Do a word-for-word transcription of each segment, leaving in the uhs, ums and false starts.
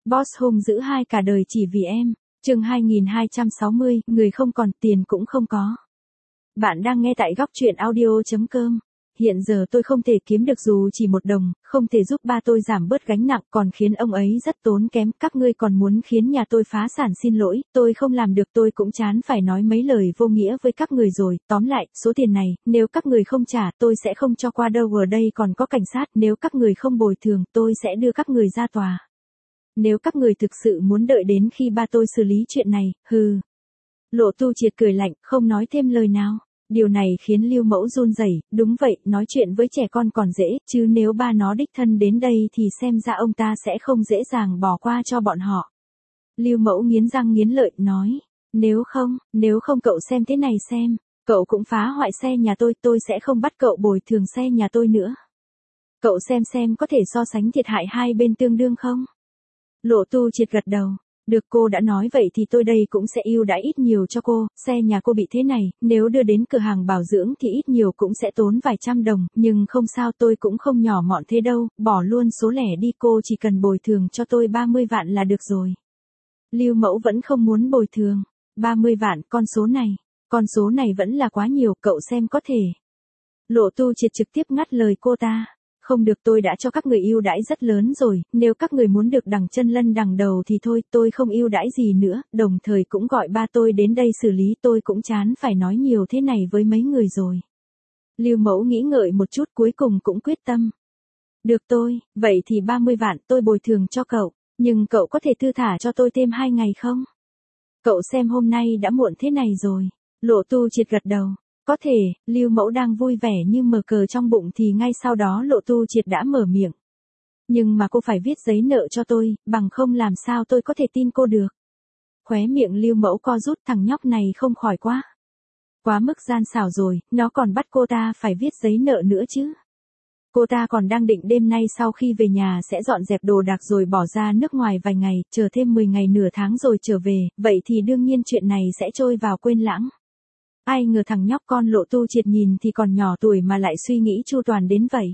Boss hung dữ hai cả đời chỉ vì em. Chương hai nghìn hai trăm sáu mươi, người không còn tiền cũng không có. Bạn đang nghe tại góc truyện audio chấm com. Hiện giờ tôi không thể kiếm được dù chỉ một đồng, không thể giúp ba tôi giảm bớt gánh nặng, còn khiến ông ấy rất tốn kém. Các ngươi còn muốn khiến nhà tôi phá sản, xin lỗi, tôi không làm được, tôi cũng chán phải nói mấy lời vô nghĩa với các người rồi. Tóm lại, số tiền này, nếu các người không trả, tôi sẽ không cho qua đâu, ở đây còn có cảnh sát, nếu các người không bồi thường, tôi sẽ đưa các người ra tòa. Nếu các người thực sự muốn đợi đến khi ba tôi xử lý chuyện này, hừ. Lộ Tu Triệt cười lạnh, không nói thêm lời nào. Điều này khiến Lưu Mẫu run rẩy, đúng vậy, nói chuyện với trẻ con còn dễ, chứ nếu ba nó đích thân đến đây thì xem ra ông ta sẽ không dễ dàng bỏ qua cho bọn họ. Lưu Mẫu nghiến răng nghiến lợi, nói, nếu không, nếu không cậu xem thế này xem, cậu cũng phá hoại xe nhà tôi, tôi sẽ không bắt cậu bồi thường xe nhà tôi nữa. Cậu xem xem có thể so sánh thiệt hại hai bên tương đương không? Lộ Tu Triệt gật đầu. Được, cô đã nói vậy thì tôi đây cũng sẽ ưu đãi ít nhiều cho cô, xe nhà cô bị thế này, nếu đưa đến cửa hàng bảo dưỡng thì ít nhiều cũng sẽ tốn vài trăm đồng, nhưng không sao, tôi cũng không nhỏ mọn thế đâu, bỏ luôn số lẻ đi, cô chỉ cần bồi thường cho tôi ba mươi vạn là được rồi. Lưu Mẫu vẫn không muốn bồi thường. ba mươi vạn, con số này, con số này vẫn là quá nhiều, cậu xem có thể. Lộ Tu Triệt trực tiếp ngắt lời cô ta. Không được, tôi đã cho các người ưu đãi rất lớn rồi, nếu các người muốn được đằng chân lân đằng đầu thì thôi, tôi không ưu đãi gì nữa, đồng thời cũng gọi ba tôi đến đây xử lý, tôi cũng chán phải nói nhiều thế này với mấy người rồi. Lưu Mẫu nghĩ ngợi một chút, cuối cùng cũng quyết tâm. Được tôi, vậy thì ba mươi vạn tôi bồi thường cho cậu, nhưng cậu có thể thư thả cho tôi thêm hai ngày không? Cậu xem hôm nay đã muộn thế này rồi. Lộ Tu Triệt gật đầu. Có thể, Lưu Mẫu đang vui vẻ như mở cờ trong bụng thì ngay sau đó Lộ Tu Triệt đã mở miệng. Nhưng mà cô phải viết giấy nợ cho tôi, bằng không làm sao tôi có thể tin cô được. Khóe miệng Lưu Mẫu co rút, thằng nhóc này không khỏi quá. Quá mức gian xảo rồi, nó còn bắt cô ta phải viết giấy nợ nữa chứ. Cô ta còn đang định đêm nay sau khi về nhà sẽ dọn dẹp đồ đạc rồi bỏ ra nước ngoài vài ngày, chờ thêm mười ngày nửa tháng rồi trở về, vậy thì đương nhiên chuyện này sẽ trôi vào quên lãng. Ai ngờ thằng nhóc con Lộ Tu Triệt nhìn thì còn nhỏ tuổi mà lại suy nghĩ chu toàn đến vậy.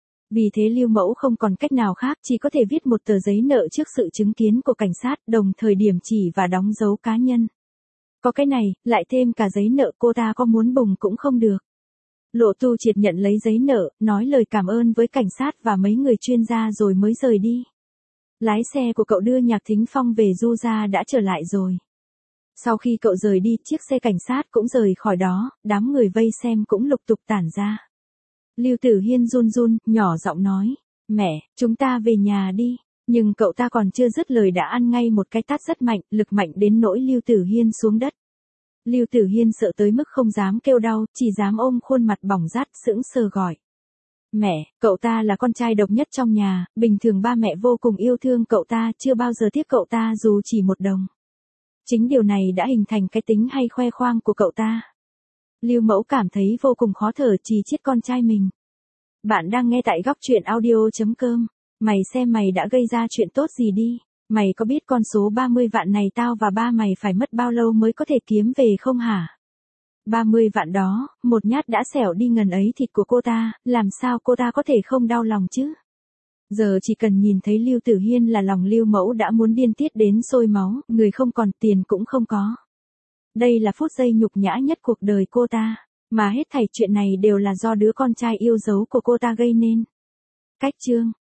Vì thế Lưu Mẫu không còn cách nào khác, chỉ có thể viết một tờ giấy nợ trước sự chứng kiến của cảnh sát, đồng thời điểm chỉ và đóng dấu cá nhân. Có cái này, lại thêm cả giấy nợ, cô ta có muốn bùng cũng không được. Lộ Tu Triệt nhận lấy giấy nợ, nói lời cảm ơn với cảnh sát và mấy người chuyên gia rồi mới rời đi. Lái xe của cậu đưa Nhạc Thính Phong về Du gia đã trở lại rồi. Sau khi cậu rời đi, chiếc xe cảnh sát cũng rời khỏi đó, đám người vây xem cũng lục tục tản ra. Lưu Tử Hiên run run, nhỏ giọng nói, mẹ, chúng ta về nhà đi. Nhưng cậu ta còn chưa dứt lời đã ăn ngay một cái tát rất mạnh, lực mạnh đến nỗi Lưu Tử Hiên xuống đất. Lưu Tử Hiên sợ tới mức không dám kêu đau, chỉ dám ôm khuôn mặt bỏng rát sững sờ gọi. Mẹ, cậu ta là con trai độc nhất trong nhà, bình thường ba mẹ vô cùng yêu thương cậu ta, chưa bao giờ tiếc cậu ta dù chỉ một đồng. Chính điều này đã hình thành cái tính hay khoe khoang của cậu ta. Lưu Mẫu cảm thấy vô cùng khó thở, chỉ trích con trai mình. Bạn đang nghe tại góc truyện audio chấm com. Mày xem mày đã gây ra chuyện tốt gì đi. Mày có biết con số ba mươi vạn này tao và ba mày phải mất bao lâu mới có thể kiếm về không hả? ba mươi vạn đó, một nhát đã xẻo đi ngần ấy thịt của cô ta, làm sao cô ta có thể không đau lòng chứ? Giờ chỉ cần nhìn thấy Lưu Tử Hiên là lòng Lưu Mẫu đã muốn điên tiết đến sôi máu, người không còn tiền cũng không có. Đây là phút giây nhục nhã nhất cuộc đời cô ta, mà hết thảy chuyện này đều là do đứa con trai yêu dấu của cô ta gây nên. Cách chương